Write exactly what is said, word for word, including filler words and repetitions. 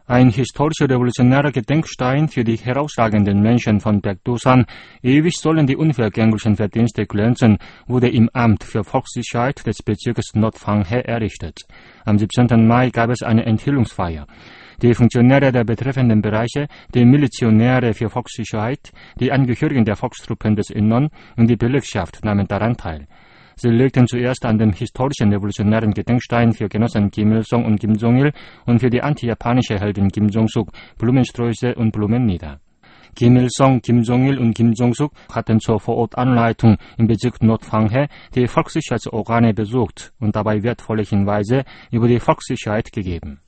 Ein historisch-revolutionärer Gedenkstein für die herausragenden Menschen von Baekdusan, ewig sollen die unvergänglichen Verdienste glänzen, wurde im Amt für Volkssicherheit des Bezirkes Nordhwanghae errichtet. Am siebzehnten Mai gab es eine Enthüllungsfeier. Die Funktionäre der betreffenden Bereiche, die Milizionäre für Volkssicherheit, die Angehörigen der Volkstruppen des Innern und die Belegschaft nahmen daran teil. Sie legten zuerst an dem historischen revolutionären Gedenkstein für Genossen Kim Il-sung und Kim Jong-il und für die anti-japanische Heldin Kim Jong-suk Blumensträuße und Blumen nieder. Kim Il-sung, Kim Jong-il und Kim Jong-suk hatten zur Vorortanleitung im Bezirk Nordhwanghae die Volkssicherheitsorgane besucht und dabei wertvolle Hinweise über die Volkssicherheit gegeben.